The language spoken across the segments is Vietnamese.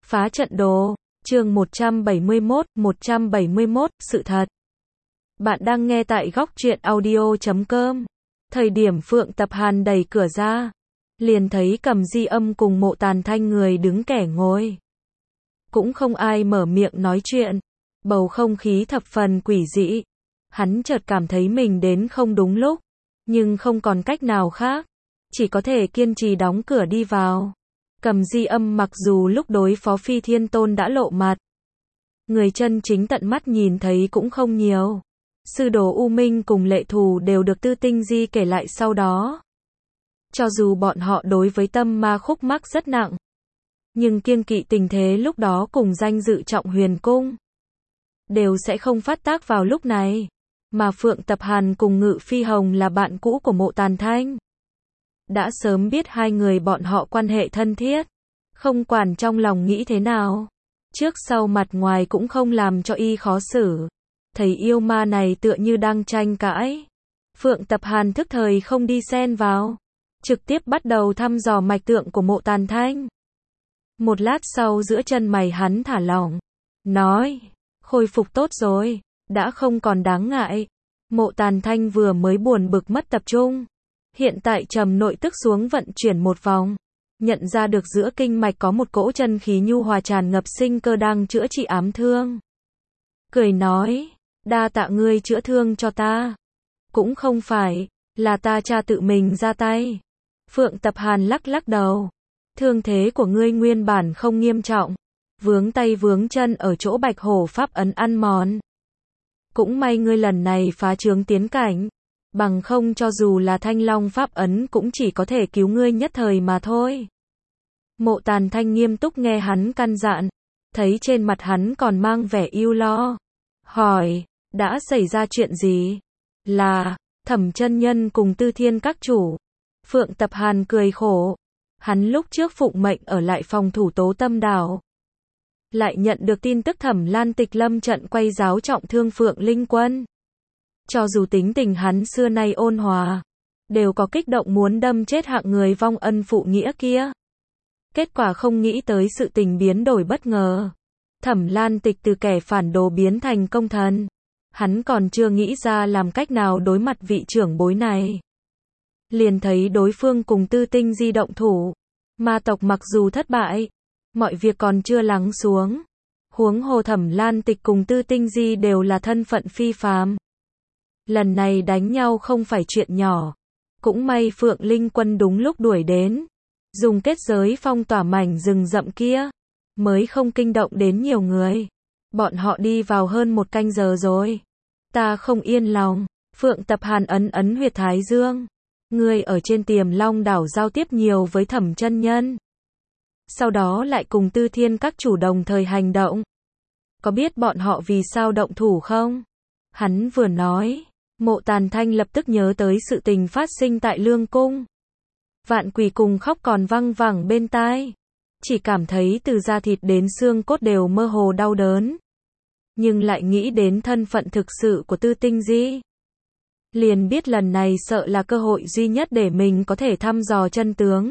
Phá trận đồ, chương 171, sự thật. Bạn đang nghe tại góc truyện audio.com. Thời điểm Phượng Tập Hàn đẩy cửa ra, liền thấy Cầm Di Âm cùng Mộ Tàn Thanh người đứng kẻ ngồi. Cũng không ai mở miệng nói chuyện, bầu không khí thập phần quỷ dị. Hắn chợt cảm thấy mình đến không đúng lúc, nhưng không còn cách nào khác, chỉ có thể kiên trì đóng cửa đi vào. Cầm Di Âm mặc dù lúc đối phó Phi Thiên Tôn đã lộ mặt, người chân chính tận mắt nhìn thấy cũng không nhiều. Sư đồ U Minh cùng Lệ Thù đều được Tư Tinh Di kể lại sau đó. Cho dù bọn họ đối với tâm ma khúc mắc rất nặng, nhưng kiêng kỵ tình thế lúc đó cùng danh dự trọng huyền cung, đều sẽ không phát tác vào lúc này. Mà Phượng Tập Hàn cùng Ngự Phi Hồng là bạn cũ của Mộ Tàn Thanh, đã sớm biết hai người bọn họ quan hệ thân thiết, không quản trong lòng nghĩ thế nào, trước sau mặt ngoài cũng không làm cho y khó xử. Thấy yêu ma này tựa như đang tranh cãi, Phượng Tập Hàn thức thời không đi xen vào, trực tiếp bắt đầu thăm dò mạch tượng của Mộ Tàn Thanh. Một lát sau giữa chân mày hắn thả lỏng, nói, khôi phục tốt rồi, đã không còn đáng ngại. Mộ Tàn Thanh vừa mới buồn bực mất tập trung, hiện tại trầm nội tức xuống vận chuyển một vòng, nhận ra được giữa kinh mạch có một cỗ chân khí nhu hòa tràn ngập sinh cơ đang chữa trị ám thương. Cười nói, đa tạ ngươi chữa thương cho ta. Cũng không phải, là ta cha tự mình ra tay. Phượng Tập Hàn lắc lắc đầu. Thương thế của ngươi nguyên bản không nghiêm trọng, vướng tay vướng chân ở chỗ Bạch Hổ pháp ấn ăn mòn. Cũng may ngươi lần này phá trướng tiến cảnh, bằng không cho dù là Thanh Long pháp ấn cũng chỉ có thể cứu ngươi nhất thời mà thôi. Mộ Tàn Thanh nghiêm túc nghe hắn căn dặn, thấy trên mặt hắn còn mang vẻ ưu lo, hỏi, đã xảy ra chuyện gì? Là, Thẩm chân nhân cùng Tư Thiên các chủ. Phượng Tập Hàn cười khổ, hắn lúc trước phụng mệnh ở lại phòng thủ Tố Tâm Đảo, lại nhận được tin tức Thẩm Lan Tịch lâm trận quay giáo trọng thương Phượng Linh Quân. Cho dù tính tình hắn xưa nay ôn hòa, đều có kích động muốn đâm chết hạng người vong ân phụ nghĩa kia. Kết quả không nghĩ tới sự tình biến đổi bất ngờ. Thẩm Lan Tịch từ kẻ phản đồ biến thành công thần. Hắn còn chưa nghĩ ra làm cách nào đối mặt vị trưởng bối này, liền thấy đối phương cùng Tư Tinh Di động thủ. Ma tộc mặc dù thất bại, mọi việc còn chưa lắng xuống. Huống hồ Thẩm Lan Tịch cùng Tư Tinh Di đều là thân phận phi phàm. Lần này đánh nhau không phải chuyện nhỏ. Cũng may Phượng Linh Quân đúng lúc đuổi đến, dùng kết giới phong tỏa mảnh rừng rậm kia, mới không kinh động đến nhiều người. Bọn họ đi vào hơn 1 canh giờ rồi. Ta không yên lòng. Phượng Tập Hàn ấn huyệt thái dương. Ngươi ở trên Tiềm Long đảo giao tiếp nhiều với Thẩm chân nhân, sau đó lại cùng Tư Thiên các chủ đồng thời hành động. Có biết bọn họ vì sao động thủ không? Hắn vừa nói, Mộ Tàn Thanh lập tức nhớ tới sự tình phát sinh tại Lương Cung. Vạn Quỷ cùng khóc còn văng vẳng bên tai. Chỉ cảm thấy từ da thịt đến xương cốt đều mơ hồ đau đớn. Nhưng lại nghĩ đến thân phận thực sự của Tư Tinh Di, liền biết lần này sợ là cơ hội duy nhất để mình có thể thăm dò chân tướng.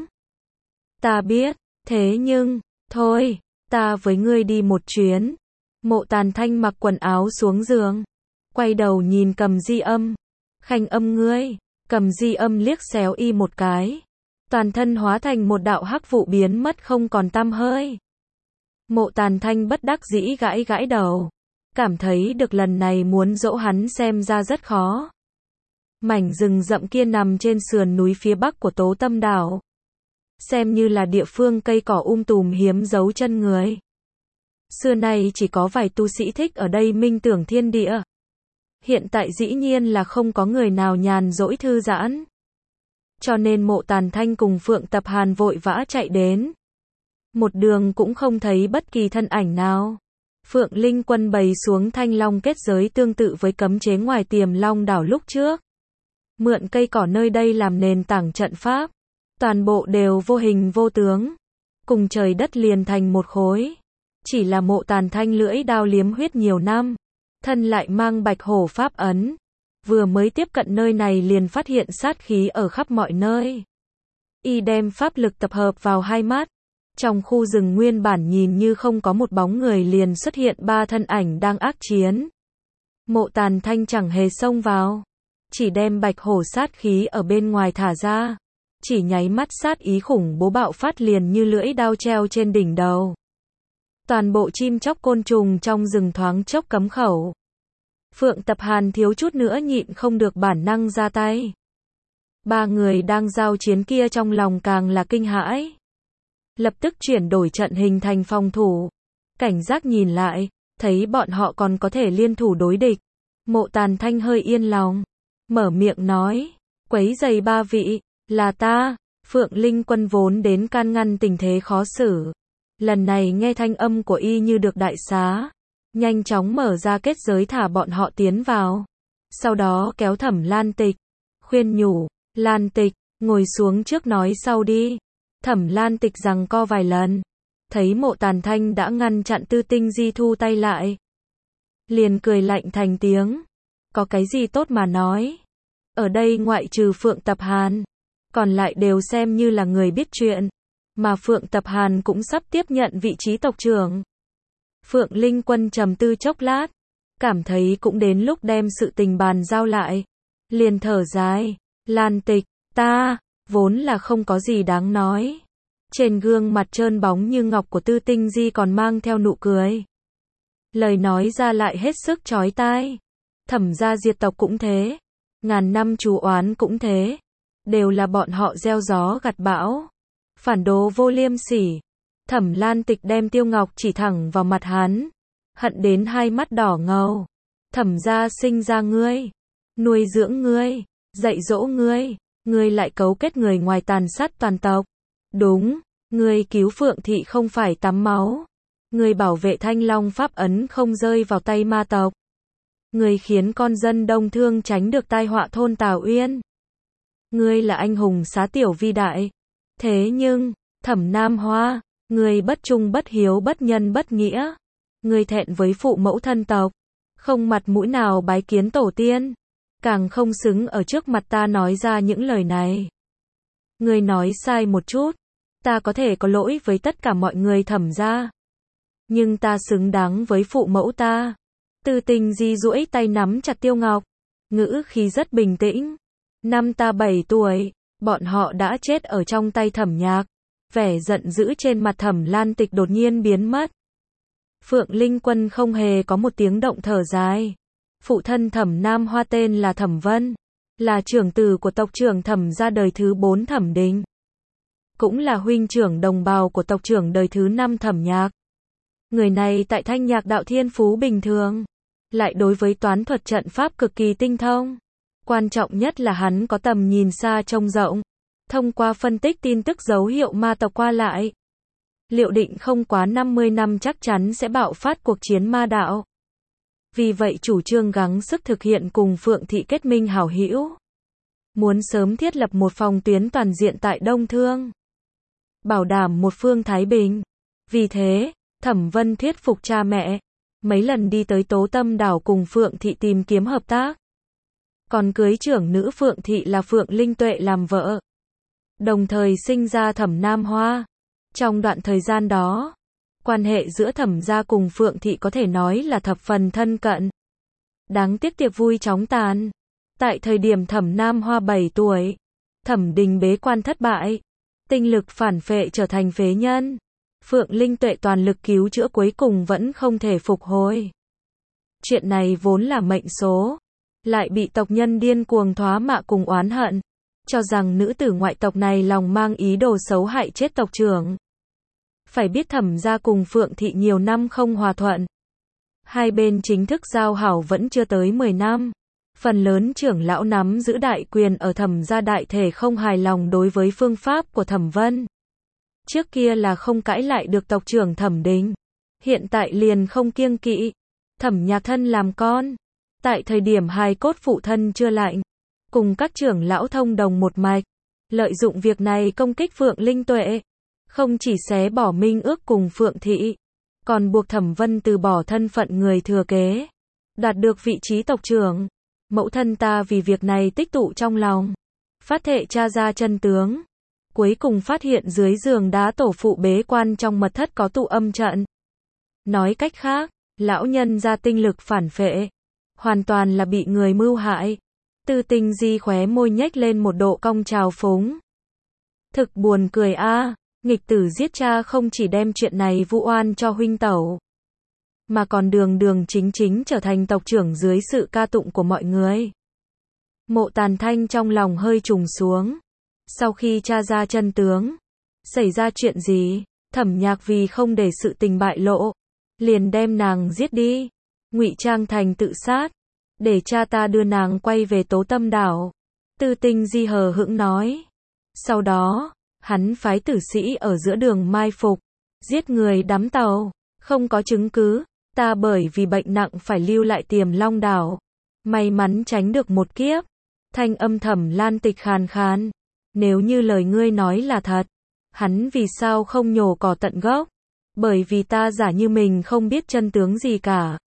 Ta biết, thế nhưng, thôi, ta với ngươi đi một chuyến. Mộ Tàn Thanh mặc quần áo xuống giường, quay đầu nhìn Cầm Di Âm. Khanh Âm ngươi. Cầm Di Âm liếc xéo y một cái, toàn thân hóa thành một đạo hắc vụ biến mất không còn tăm hơi. Mộ Tàn Thanh bất đắc dĩ gãi gãi đầu, cảm thấy được lần này muốn dỗ hắn xem ra rất khó. Mảnh rừng rậm kia nằm trên sườn núi phía bắc của Tố Tâm Đảo, xem như là địa phương cây cỏ tùm hiếm giấu chân người. Xưa nay chỉ có vài tu sĩ thích ở đây minh tưởng thiên địa. Hiện tại dĩ nhiên là không có người nào nhàn rỗi thư giãn. Cho nên Mộ Tàn Thanh cùng Phượng Tập Hàn vội vã chạy đến. Một đường cũng không thấy bất kỳ thân ảnh nào. Phượng Linh Quân bày xuống Thanh Long kết giới tương tự với cấm chế ngoài Tiềm Long đảo lúc trước. Mượn cây cỏ nơi đây làm nền tảng trận pháp. Toàn bộ đều vô hình vô tướng, cùng trời đất liền thành một khối. Chỉ là Mộ Tàn Thanh lưỡi đao liếm huyết nhiều năm, thân lại mang Bạch Hổ pháp ấn. Vừa mới tiếp cận nơi này liền phát hiện sát khí ở khắp mọi nơi. Y đem pháp lực tập hợp vào hai mắt, Trong khu rừng nguyên bản nhìn như không có một bóng người liền xuất hiện 3 thân ảnh đang ác chiến. Mộ Tàn Thanh chẳng hề xông vào, chỉ đem bạch hổ sát khí ở bên ngoài thả ra. Chỉ nháy mắt sát ý khủng bố bạo phát liền như lưỡi đao treo trên đỉnh đầu. Toàn bộ chim chóc côn trùng trong rừng thoáng chốc cấm khẩu. Phượng Tập Hàn thiếu chút nữa nhịn không được bản năng ra tay. 3 người đang giao chiến kia trong lòng càng là kinh hãi. Lập tức chuyển đổi trận hình thành phòng thủ. Cảnh giác nhìn lại, thấy bọn họ còn có thể liên thủ đối địch. Mộ Tàn Thanh hơi yên lòng, mở miệng nói, quấy rầy 3 vị, là ta. Phượng Linh Quân vốn đến can ngăn tình thế khó xử. Lần này nghe thanh âm của y như được đại xá. Nhanh chóng mở ra kết giới thả bọn họ tiến vào. Sau đó kéo Thẩm Lan Tịch, khuyên nhủ, Lan Tịch, ngồi xuống trước nói sau đi. Thẩm Lan Tịch giằng co vài lần. Thấy Mộ Tàn Thanh đã ngăn chặn Tư Tinh Di thu tay lại. Liền cười lạnh thành tiếng. Có cái gì tốt mà nói. Ở đây ngoại trừ Phượng Tập Hàn, còn lại đều xem như là người biết chuyện. Mà Phượng Tập Hàn cũng sắp tiếp nhận vị trí tộc trưởng. Phượng Linh Quân trầm tư chốc lát, cảm thấy cũng đến lúc đem sự tình bàn giao lại. Liền thở dài, Lan Tịch, ta, vốn là không có gì đáng nói. Trên gương mặt trơn bóng như ngọc của Tư Tinh Di còn mang theo nụ cười. Lời nói ra lại hết sức chói tai. Thẩm gia diệt tộc cũng thế. Ngàn năm chú oán cũng thế. Đều là bọn họ gieo gió gặt bão. Phản đồ vô liêm sỉ. Thẩm Lan Tịch đem Tiêu Ngọc chỉ thẳng vào mặt hắn. Hận đến hai mắt đỏ ngầu. Thẩm gia sinh ra ngươi, nuôi dưỡng ngươi, dạy dỗ ngươi, ngươi lại cấu kết người ngoài tàn sát toàn tộc. Đúng, ngươi cứu Phượng thị không phải tắm máu. Ngươi bảo vệ Thanh Long pháp ấn không rơi vào tay ma tộc. Ngươi khiến con dân Đông Thương tránh được tai họa thôn Tào Uyên. Ngươi là anh hùng xá tiểu vi đại. Thế nhưng, Thẩm Nam Hoa, ngươi bất trung bất hiếu bất nhân bất nghĩa. Ngươi thẹn với phụ mẫu thân tộc. Không mặt mũi nào bái kiến tổ tiên. Càng không xứng ở trước mặt ta nói ra những lời này. Ngươi nói sai một chút. Ta có thể có lỗi với tất cả mọi người Thẩm gia. Nhưng ta xứng đáng với phụ mẫu ta. Tư Tinh Di duỗi tay nắm chặt Tiêu Ngọc. Ngữ khí rất bình tĩnh. Năm ta 7 tuổi, bọn họ đã chết ở trong tay Thẩm Nhạc. Vẻ giận dữ trên mặt Thẩm Lan Tịch đột nhiên biến mất. Phượng Linh Quân không hề có một tiếng động thở dài. Phụ thân Thẩm Nam Hoa tên là Thẩm Vân, là trưởng tử của tộc trưởng Thẩm gia đời thứ 4 Thẩm Đình. Cũng là huynh trưởng đồng bào của tộc trưởng đời thứ 5 Thẩm Nhạc. Người này tại Thanh Nhạc đạo thiên phú bình thường, lại đối với toán thuật trận pháp cực kỳ tinh thông. Quan trọng nhất là hắn có tầm nhìn xa trông rộng. Thông qua phân tích tin tức dấu hiệu ma tộc qua lại, liệu định không quá 50 năm chắc chắn sẽ bạo phát cuộc chiến ma đạo. Vì vậy chủ trương gắng sức thực hiện cùng Phượng thị kết minh hảo hữu. Muốn sớm thiết lập một phòng tuyến toàn diện tại Đông Thương. Bảo đảm một phương thái bình. Vì thế, Thẩm Vân thuyết phục cha mẹ. Mấy lần đi tới Tố Tâm đảo cùng Phượng thị tìm kiếm hợp tác. Còn cưới trưởng nữ Phượng thị là Phượng Linh Tuệ làm vợ. Đồng thời sinh ra Thẩm Nam Hoa. Trong đoạn thời gian đó, quan hệ giữa Thẩm gia cùng Phượng thị có thể nói là thập phần thân cận. Đáng tiếc tiệc vui chóng tàn. Tại thời điểm Thẩm Nam Hoa 7 tuổi, Thẩm Đình bế quan thất bại, tinh lực phản phệ trở thành phế nhân. Phượng Linh Tuệ toàn lực cứu chữa cuối cùng vẫn không thể phục hồi. Chuyện này vốn là mệnh số, lại bị tộc nhân điên cuồng thoá mạ cùng oán hận, cho rằng nữ tử ngoại tộc này lòng mang ý đồ xấu hại chết tộc trưởng. Phải biết Thẩm gia cùng Phượng thị nhiều năm không hòa thuận. Hai bên chính thức giao hảo vẫn chưa tới 10 năm. Phần lớn trưởng lão nắm giữ đại quyền ở Thẩm gia đại thể không hài lòng đối với phương pháp của Thẩm Vân. Trước kia là không cãi lại được tộc trưởng Thẩm Đình. Hiện tại liền không kiêng kỵ. Thẩm Nhạc thân làm con. Tại thời điểm hài cốt phụ thân chưa lạnh. Cùng các trưởng lão thông đồng một mạch. Lợi dụng việc này công kích Phượng Linh Tuệ. Không chỉ xé bỏ minh ước cùng Phượng thị, còn buộc Thẩm Vân từ bỏ thân phận người thừa kế. Đạt được vị trí tộc trưởng. Mẫu thân ta vì việc này tích tụ trong lòng. Phát thệ tra ra chân tướng. cuối cùng phát hiện dưới giường đá tổ phụ bế quan trong mật thất có tụ âm trận. Nói cách khác, lão nhân ra tinh lực phản phệ, hoàn toàn là bị người mưu hại. Tư Tinh Di khóe môi nhếch lên một độ cong trào phúng. Thực buồn cười a, nghịch tử giết cha không chỉ đem chuyện này vu oan cho huynh tẩu, mà còn đường đường chính chính trở thành tộc trưởng dưới sự ca tụng của mọi người. Mộ Tàn Thanh trong lòng hơi trùng xuống. Sau khi tra ra chân tướng, xảy ra chuyện gì, Thẩm Nhạc vì không để sự tình bại lộ, liền đem nàng giết đi, ngụy trang thành tự sát, để cha ta đưa nàng quay về Tố Tâm đảo. Tư Tinh Di hờ hững nói. Sau đó, hắn phái tử sĩ ở giữa đường mai phục, giết người đắm tàu, không có chứng cứ, ta bởi vì bệnh nặng phải lưu lại Tiềm Long đảo, may mắn tránh được một kiếp. Thanh âm Thẩm Lan Tịch khàn khàn. Nếu như lời ngươi nói là thật, hắn vì sao không nhổ cỏ tận gốc? Bởi vì ta giả như mình không biết chân tướng gì cả.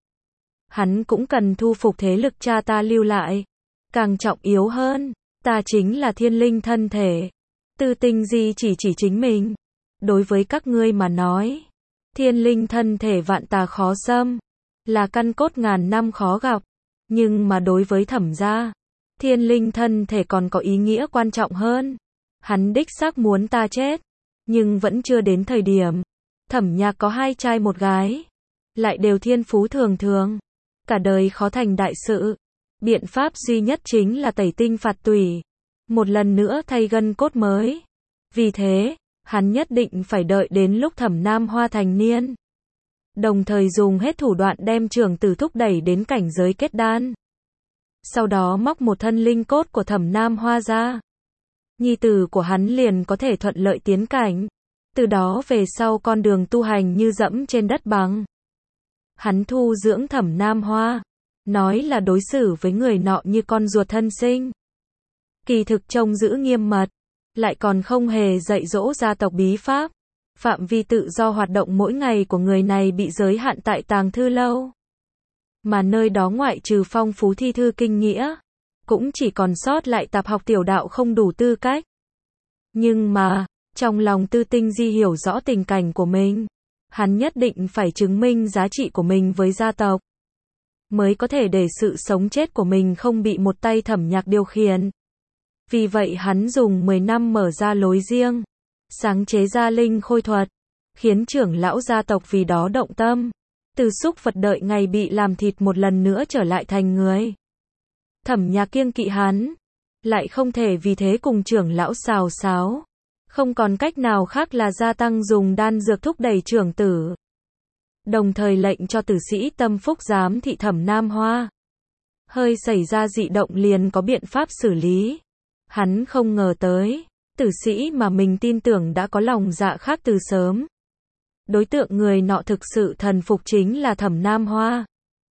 Hắn cũng cần thu phục thế lực cha ta lưu lại. Càng trọng yếu hơn, ta chính là thiên linh thân thể. Tư Tinh Di chỉ chính mình. Đối với các ngươi mà nói, thiên linh thân thể vạn tà khó xâm, là căn cốt ngàn năm khó gặp. Nhưng mà đối với Thẩm gia, thiên linh thân thể còn có ý nghĩa quan trọng hơn. Hắn đích xác muốn ta chết, nhưng vẫn chưa đến thời điểm. Thẩm Nhạc có 2 trai 1 gái, lại đều thiên phú thường thường, cả đời khó thành đại sự. Biện pháp duy nhất chính là tẩy tinh phạt tủy, một lần nữa thay gân cốt mới. Vì thế, hắn nhất định phải đợi đến lúc Thẩm Nam Hoa thành niên, đồng thời dùng hết thủ đoạn đem trưởng tử thúc đẩy đến cảnh giới kết đan. Sau đó móc một thân linh cốt của Thẩm Nam Hoa ra, nhi tử của hắn liền có thể thuận lợi tiến cảnh. Từ đó về sau con đường tu hành như dẫm trên đất bằng. Hắn thu dưỡng Thẩm Nam Hoa, nói là đối xử với người nọ như con ruột thân sinh. Kỳ thực trông giữ nghiêm mật, lại còn không hề dạy dỗ gia tộc bí pháp. Phạm vi tự do hoạt động mỗi ngày của người này bị giới hạn tại tàng thư lâu. Mà nơi đó ngoại trừ phong phú thi thư kinh nghĩa, cũng chỉ còn sót lại tạp học tiểu đạo không đủ tư cách. Nhưng mà, trong lòng Tư Tinh Di hiểu rõ tình cảnh của mình, hắn nhất định phải chứng minh giá trị của mình với gia tộc, mới có thể để sự sống chết của mình không bị một tay Thẩm Nhạc điều khiển. Vì vậy hắn dùng 10 năm mở ra lối riêng, sáng chế ra linh khôi thuật, khiến trưởng lão gia tộc vì đó động tâm. Từ súc vật đợi ngày bị làm thịt một lần nữa trở lại thành người. Thẩm Nhạc kiêng kỵ hắn, lại không thể vì thế cùng trưởng lão xào xáo. Không còn cách nào khác là gia tăng dùng đan dược thúc đẩy trưởng tử. Đồng thời lệnh cho tử sĩ Tâm Phúc giám thị Thẩm Nam Hoa. Hơi xảy ra dị động liền có biện pháp xử lý. Hắn không ngờ tới, tử sĩ mà mình tin tưởng đã có lòng dạ khác từ sớm. Đối tượng người nọ thực sự thần phục chính là Thẩm Nam Hoa.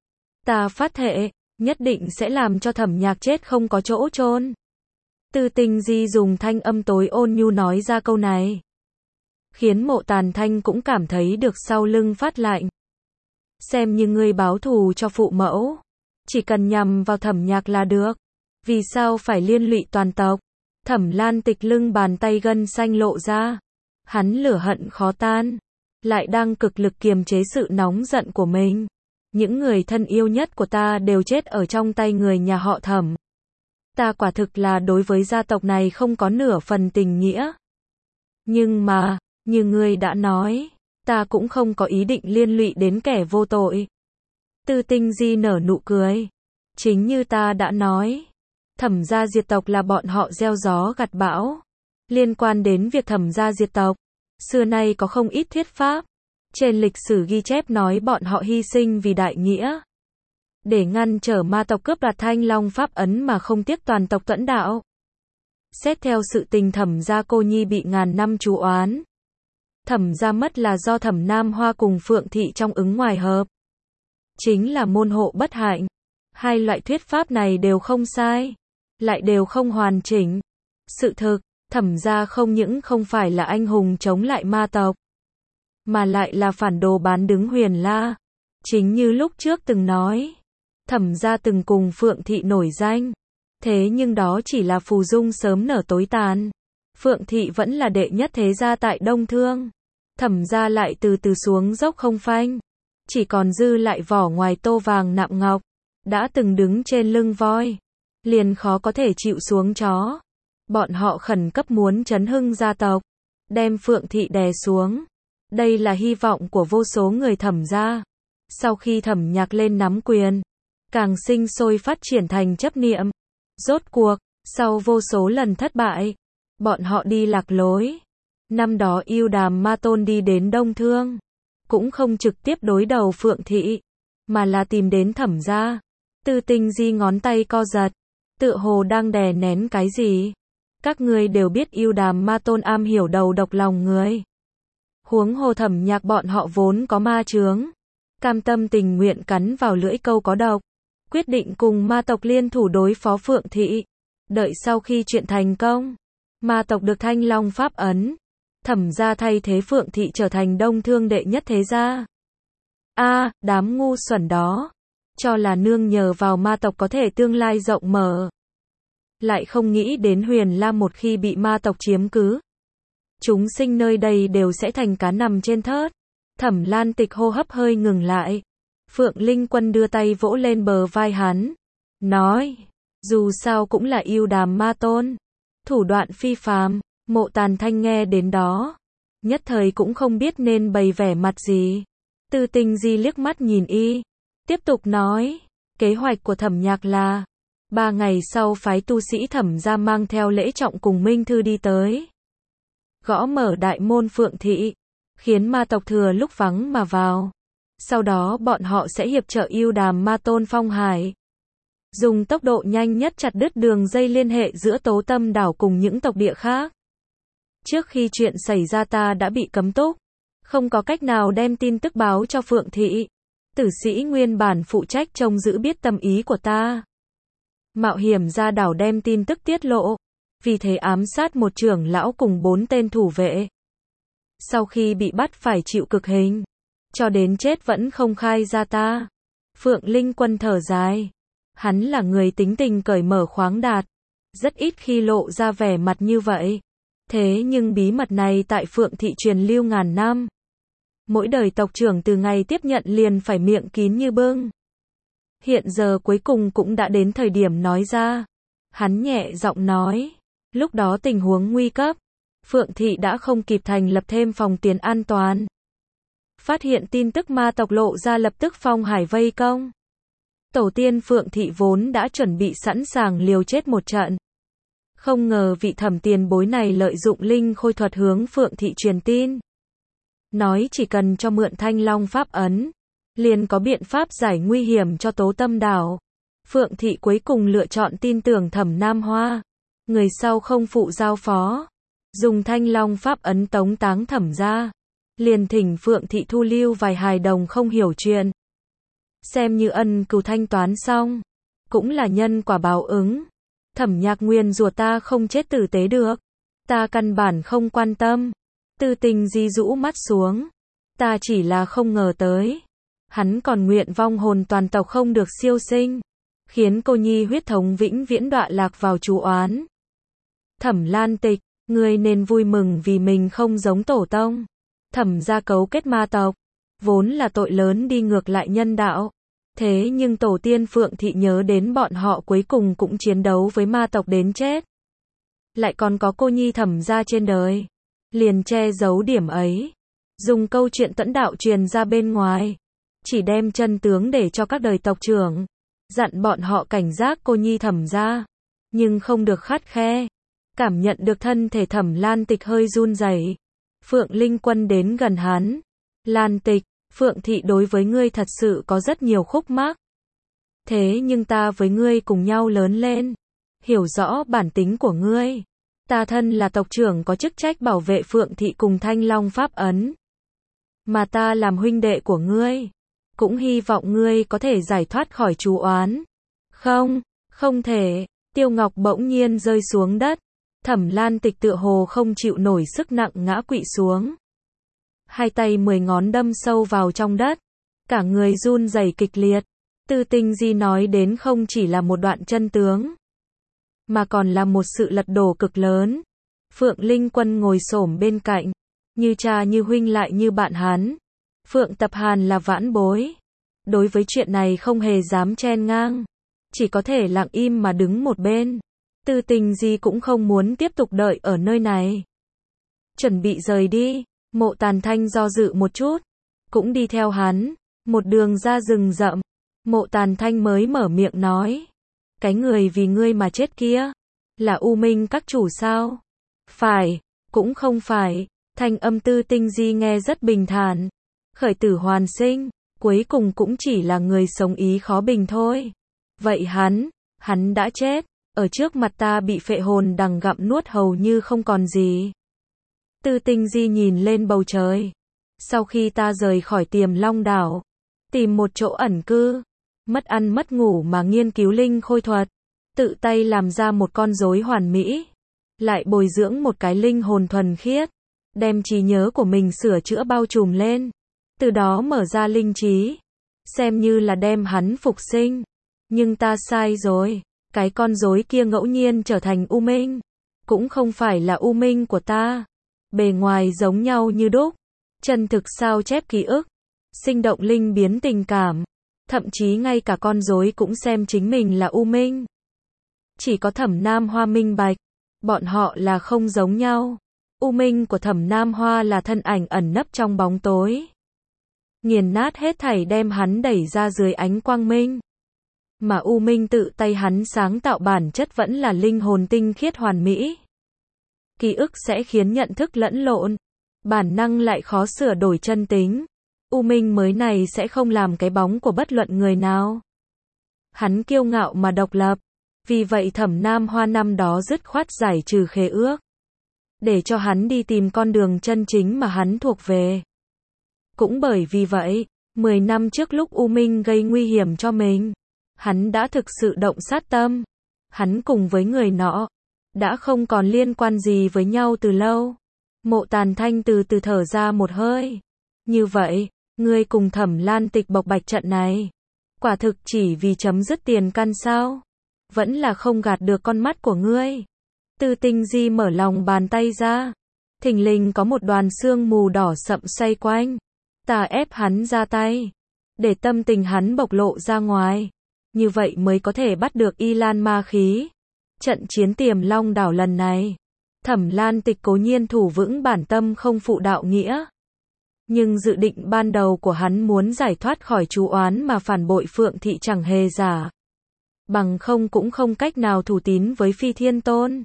Ta phát thệ, nhất định sẽ làm cho Thẩm Nhạc chết không có chỗ chôn. Tư Tinh Di dùng thanh âm tối ôn nhu nói ra câu này, khiến Mộ Tàn Thanh cũng cảm thấy được sau lưng phát lạnh. Xem như ngươi báo thù cho phụ mẫu, chỉ cần nhằm vào Thẩm Nhạc là được. Vì sao phải liên lụy toàn tộc? Thẩm Lan Tịch lưng bàn tay gân xanh lộ ra. Hắn lửa hận khó tan, lại đang cực lực kiềm chế sự nóng giận của mình. Những người thân yêu nhất của ta đều chết ở trong tay người nhà họ Thẩm. Ta quả thực là đối với gia tộc này không có nửa phần tình nghĩa. Nhưng mà, như ngươi đã nói, ta cũng không có ý định liên lụy đến kẻ vô tội. Tư Tinh Di nở nụ cười. Chính như ta đã nói, Thẩm gia diệt tộc là bọn họ gieo gió gặt bão. Liên quan đến việc Thẩm gia diệt tộc, xưa nay có không ít thuyết pháp. Trên lịch sử ghi chép nói bọn họ hy sinh vì đại nghĩa, để ngăn trở ma tộc cướp đoạt Thanh Long pháp ấn mà không tiếc toàn tộc tuẫn đạo. Xét theo sự tình Thẩm gia cô nhi bị ngàn năm chú oán, Thẩm gia mất là do Thẩm Nam Hoa cùng Phượng thị trong ứng ngoài hợp, chính là môn hộ bất hạnh. Hai loại thuyết pháp này đều không sai, lại đều không hoàn chỉnh. Sự thực, Thẩm gia không những không phải là anh hùng chống lại ma tộc, mà lại là phản đồ bán đứng Huyền La. Chính như lúc trước từng nói, Thẩm gia từng cùng Phượng thị nổi danh, thế nhưng đó chỉ là phù dung sớm nở tối tàn. Phượng thị vẫn là đệ nhất thế gia tại Đông Thương. Thẩm gia lại từ từ xuống dốc không phanh. Chỉ còn dư lại vỏ ngoài tô vàng nạm ngọc. Đã từng đứng trên lưng voi. Liền khó có thể chịu xuống chó. Bọn họ khẩn cấp muốn chấn hưng gia tộc. Đem Phượng thị đè xuống. Đây là hy vọng của vô số người Thẩm gia. Sau khi Thẩm Nhạc lên nắm quyền, càng sinh sôi phát triển thành chấp niệm. Rốt cuộc, sau vô số lần thất bại, bọn họ đi lạc lối. Năm đó Ưu Đàm Ma Tôn đi đến Đông Thương, cũng không trực tiếp đối đầu Phượng thị, mà là tìm đến Thẩm gia. Tư Tinh Di ngón tay co giật, tựa hồ đang đè nén cái gì. Các ngươi đều biết Ưu Đàm Ma Tôn am hiểu đầu độc lòng người. Huống hồ Thẩm Nhạc bọn họ vốn có ma chướng, cam tâm tình nguyện cắn vào lưỡi câu có độc, quyết định cùng ma tộc liên thủ đối phó Phượng thị. Đợi sau khi chuyện thành công, ma tộc được Thanh Long pháp ấn, Thẩm gia thay thế Phượng thị trở thành Đông Thương đệ nhất thế gia. Đám ngu xuẩn đó, cho là nương nhờ vào ma tộc có thể tương lai rộng mở. Lại không nghĩ đến Huyền Lam một khi bị ma tộc chiếm cứ, chúng sinh nơi đây đều sẽ thành cá nằm trên thớt. Thẩm Lan Tịch hô hấp hơi ngừng lại. Phượng Linh Quân đưa tay vỗ lên bờ vai hắn, nói, dù sao cũng là Ưu Đàm Ma Tôn, thủ đoạn phi phàm. Mộ Tàn Thanh nghe đến đó, nhất thời cũng không biết nên bày vẻ mặt gì. Tư Tinh Di liếc mắt nhìn y, tiếp tục nói, kế hoạch của Thẩm Nhạc là 3 ngày sau phái tu sĩ Thẩm gia mang theo lễ trọng cùng Minh Thư đi tới, gõ mở đại môn Phượng thị, khiến ma tộc thừa lúc vắng mà vào. Sau đó bọn họ sẽ hiệp trợ Ưu Đàm Ma Tôn phong hải, dùng tốc độ nhanh nhất chặt đứt đường dây liên hệ giữa Tố Tâm đảo cùng những tộc địa khác. Trước khi chuyện xảy ra ta đã bị cấm túc, không có cách nào đem tin tức báo cho Phượng thị. Tử sĩ nguyên bản phụ trách trông giữ biết tâm ý của ta, mạo hiểm ra đảo đem tin tức tiết lộ, vì thế ám sát một trưởng lão cùng 4 tên thủ vệ. Sau khi bị bắt phải chịu cực hình, cho đến chết vẫn không khai ra ta. Phượng Linh Quân thở dài, hắn là người tính tình cởi mở khoáng đạt, rất ít khi lộ ra vẻ mặt như vậy. Thế nhưng bí mật này tại Phượng thị truyền lưu ngàn năm. Mỗi đời tộc trưởng từ ngày tiếp nhận liền phải miệng kín như bưng. Hiện giờ cuối cùng cũng đã đến thời điểm nói ra. Hắn nhẹ giọng nói, lúc đó tình huống nguy cấp, Phượng thị đã không kịp thành lập thêm phòng tiền an toàn. Phát hiện tin tức ma tộc lộ ra lập tức phong hải vây công. Tổ tiên Phượng thị vốn đã chuẩn bị sẵn sàng liều chết một trận. Không ngờ vị Thẩm tiền bối này lợi dụng linh khôi thuật hướng Phượng thị truyền tin. Nói chỉ cần cho mượn Thanh Long pháp ấn, liền có biện pháp giải nguy hiểm cho Tố Tâm đảo. Phượng thị cuối cùng lựa chọn tin tưởng Thẩm Nam Hoa. Người sau không phụ giao phó, dùng Thanh Long pháp ấn tống táng Thẩm gia. Liền thỉnh Phượng thị thu lưu vài hài đồng không hiểu chuyện. Xem như ân cừu thanh toán xong, cũng là nhân quả báo ứng. Thẩm Nhạc nguyên rủa ta không chết tử tế được, ta căn bản không quan tâm. Tư Tinh Di rũ mắt xuống, ta chỉ là không ngờ tới, hắn còn nguyện vong hồn toàn tộc không được siêu sinh, khiến cô nhi huyết thống vĩnh viễn đọa lạc vào chú oán. Thẩm Lan Tịch, ngươi nên vui mừng vì mình không giống tổ tông. Thẩm gia cấu kết ma tộc, vốn là tội lớn đi ngược lại nhân đạo. Thế nhưng tổ tiên Phượng thị nhớ đến bọn họ cuối cùng cũng chiến đấu với ma tộc đến chết. Lại còn có cô nhi Thẩm gia trên đời. Liền che giấu điểm ấy. Dùng câu chuyện tẫn đạo truyền ra bên ngoài. Chỉ đem chân tướng để cho các đời tộc trưởng. Dặn bọn họ cảnh giác cô nhi Thẩm gia. Nhưng không được khắt khe. Cảm nhận được thân thể Thẩm Lan Tịch hơi run rẩy. Phượng Linh Quân đến gần hắn. Lan Tịch, Phượng thị đối với ngươi thật sự có rất nhiều khúc mắc. Thế nhưng ta với ngươi cùng nhau lớn lên. Hiểu rõ bản tính của ngươi. Ta thân là tộc trưởng có chức trách bảo vệ Phượng thị cùng Thanh Long pháp ấn. Mà ta làm huynh đệ của ngươi. Cũng hy vọng ngươi có thể giải thoát khỏi chú oán. Không, không thể. Tiêu Ngọc bỗng nhiên rơi xuống đất. Thẩm Lan Tịch tựa hồ không chịu nổi sức nặng ngã quỵ xuống. Hai tay 10 ngón đâm sâu vào trong đất. Cả người run rẩy kịch liệt. Tư Tinh Di nói đến không chỉ là một đoạn chân tướng, mà còn là một sự lật đổ cực lớn. Phượng Linh Quân ngồi xổm bên cạnh, như cha như huynh lại như bạn hắn. Phượng Tập Hàn là vãn bối, đối với chuyện này không hề dám chen ngang, chỉ có thể lặng im mà đứng một bên. Tư Tình Di cũng không muốn tiếp tục đợi ở nơi này, chuẩn bị rời đi. Mộ Tàn Thanh do dự một chút, cũng đi theo hắn, một đường ra rừng rậm. Mộ Tàn Thanh mới mở miệng nói, cái người vì ngươi mà chết kia, là U Minh các chủ sao? Phải, cũng không phải. Thanh âm Tư Tinh Di nghe rất bình thản. Khởi tử hoàn sinh, cuối cùng cũng chỉ là người sống ý khó bình thôi. Vậy hắn đã chết, ở trước mặt ta bị phệ hồn đằng gặm nuốt hầu như không còn gì. Tư Tinh Di nhìn lên bầu trời. Sau khi ta rời khỏi Tiềm Long đảo, tìm một chỗ ẩn cư, mất ăn mất ngủ mà nghiên cứu linh khôi thuật, tự tay làm ra một con rối hoàn mỹ, lại bồi dưỡng một cái linh hồn thuần khiết, đem trí nhớ của mình sửa chữa bao trùm lên, từ đó mở ra linh trí, xem như là đem hắn phục sinh. Nhưng ta sai rồi, cái con rối kia ngẫu nhiên trở thành U Minh, cũng không phải là U Minh của ta, bề ngoài giống nhau như đúc, chân thực sao chép ký ức, sinh động linh biến tình cảm, thậm chí ngay cả con rối cũng xem chính mình là U Minh. Chỉ có Thẩm Nam Hoa minh bạch, bọn họ là không giống nhau. U Minh của Thẩm Nam Hoa là thân ảnh ẩn nấp trong bóng tối, nghiền nát hết thảy đem hắn đẩy ra dưới ánh quang minh. Mà U Minh tự tay hắn sáng tạo bản chất vẫn là linh hồn tinh khiết hoàn mỹ. Ký ức sẽ khiến nhận thức lẫn lộn, bản năng lại khó sửa đổi chân tính. U Minh mới này sẽ không làm cái bóng của bất luận người nào. Hắn kiêu ngạo mà độc lập, vì vậy Thẩm Nam Hoa năm đó dứt khoát giải trừ khế ước, để cho hắn đi tìm con đường chân chính mà hắn thuộc về. Cũng bởi vì vậy, 10 năm trước lúc U Minh gây nguy hiểm cho mình, hắn đã thực sự động sát tâm. Hắn cùng với người nọ đã không còn liên quan gì với nhau từ lâu. Mộ Tàn Thanh từ từ thở ra một hơi. Như vậy, ngươi cùng Thẩm Lan Tịch bộc bạch trận này, quả thực chỉ vì chấm dứt tiền căn sao? Vẫn là không gạt được con mắt của ngươi. Tư Tinh Di mở lòng bàn tay ra, thình lình có một đoàn sương mù đỏ sậm xoay quanh. Ta ép hắn ra tay, để tâm tình hắn bộc lộ ra ngoài, như vậy mới có thể bắt được Y Lan ma khí. Trận chiến Tiềm Long đảo lần này, Thẩm Lan Tịch cố nhiên thủ vững bản tâm không phụ đạo nghĩa, nhưng dự định ban đầu của hắn muốn giải thoát khỏi chú oán mà phản bội Phượng thị chẳng hề giả, bằng không cũng không cách nào thủ tín với Phi Thiên Tôn.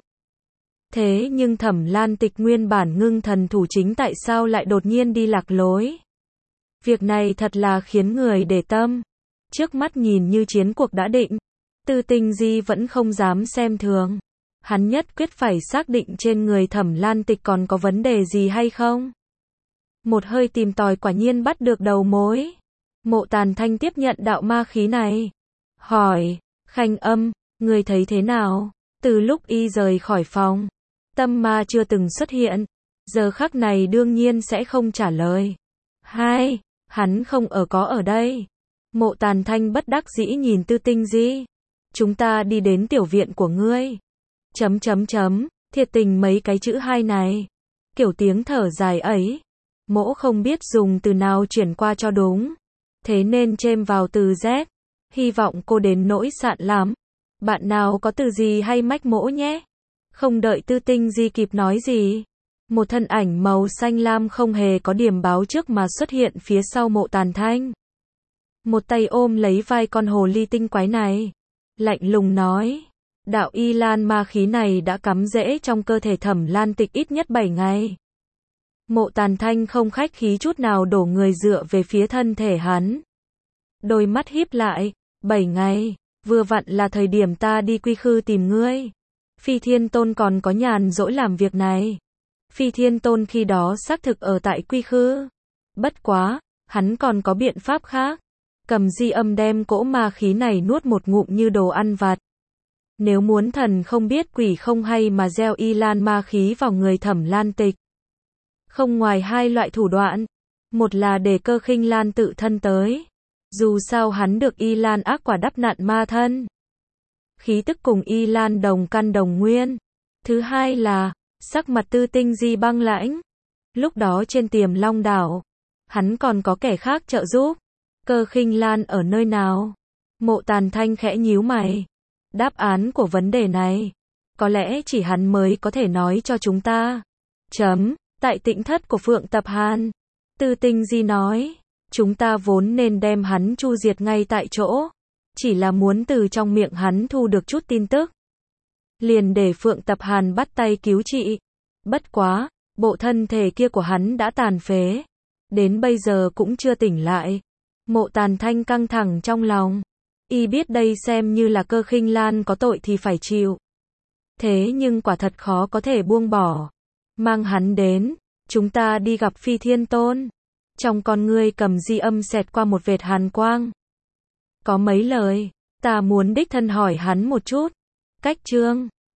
Thế nhưng Thẩm Lan Tịch nguyên bản ngưng thần thủ chính tại sao lại đột nhiên đi lạc lối? Việc này thật là khiến người để tâm. Trước mắt nhìn như chiến cuộc đã định, Tư Tinh Di vẫn không dám xem thường. Hắn nhất quyết phải xác định trên người Thẩm Lan Tịch còn có vấn đề gì hay không. Một hơi tìm tòi quả nhiên bắt được đầu mối. Mộ Tàn Thanh tiếp nhận đạo ma khí này, hỏi, Khanh Âm, người thấy thế nào? Từ lúc y rời khỏi phòng, tâm ma chưa từng xuất hiện, giờ khắc này đương nhiên sẽ không trả lời. Hai, hắn không có ở đây. Mộ Tàn Thanh bất đắc dĩ nhìn Tư Tinh Di. Chúng ta đi đến tiểu viện của ngươi. Thiệt tình mấy cái chữ hai này. Kiểu tiếng thở dài ấy, mỗ không biết dùng từ nào chuyển qua cho đúng. Thế nên chêm vào từ Z. Hy vọng cô đến nỗi sạn lắm. Bạn nào có từ gì hay mách mỗ nhé. Không đợi Tư Tinh Di kịp nói gì, một thân ảnh màu xanh lam không hề có điểm báo trước mà xuất hiện phía sau Mộ Tàn Thanh. Một tay ôm lấy vai con hồ ly tinh quái này, lạnh lùng nói, đạo Y Lan ma khí này đã cắm rễ trong cơ thể Thẩm Lan Tịch ít nhất 7 ngày. Mộ Tàn Thanh không khách khí chút nào đổ người dựa về phía thân thể hắn. Đôi mắt híp lại, 7 ngày, vừa vặn là thời điểm ta đi Quy Khư tìm ngươi. Phi Thiên Tôn còn có nhàn rỗi làm việc này. Phi Thiên Tôn khi đó xác thực ở tại Quy Khư. Bất quá, hắn còn có biện pháp khác. Cầm di âm đem cỗ ma khí này nuốt một ngụm như đồ ăn vặt. Nếu muốn thần không biết quỷ không hay mà gieo Y Lan ma khí vào người Thẩm Lan Tịch, không ngoài hai loại thủ đoạn. Một là để Cơ Khinh Lan tự thân tới. Dù sao hắn được Y Lan ác quả đắp nặn ma thân, khí tức cùng Y Lan đồng căn đồng nguyên. Thứ hai là Sắc mặt Tư Tinh Di băng lãnh. Lúc đó trên Tiềm Long đảo, hắn còn có kẻ khác trợ giúp. Cơ Khinh Lan ở nơi nào? Mộ Tàn Thanh khẽ nhíu mày. Đáp án của vấn đề này, có lẽ chỉ hắn mới có thể nói cho chúng ta. Tại Tịnh thất của Phượng Tập Hàn. Tư Tinh Di nói, chúng ta vốn nên đem hắn chu diệt ngay tại chỗ. Chỉ là muốn từ trong miệng hắn thu được chút tin tức. Liền để Phượng Tập Hàn bắt tay cứu trị. Bất quá, bộ thân thể kia của hắn đã tàn phế. Đến bây giờ cũng chưa tỉnh lại. Mộ Tàn Thanh căng thẳng trong lòng. Y biết đây xem như là Cơ Khinh Lan có tội thì phải chịu. Thế nhưng quả thật khó có thể buông bỏ. Mang hắn đến, chúng ta đi gặp Phi Thiên Tôn. Trong con ngươi Cầm Di Âm xẹt qua một vệt hàn quang. Có mấy lời, ta muốn đích thân hỏi hắn một chút. Cách chương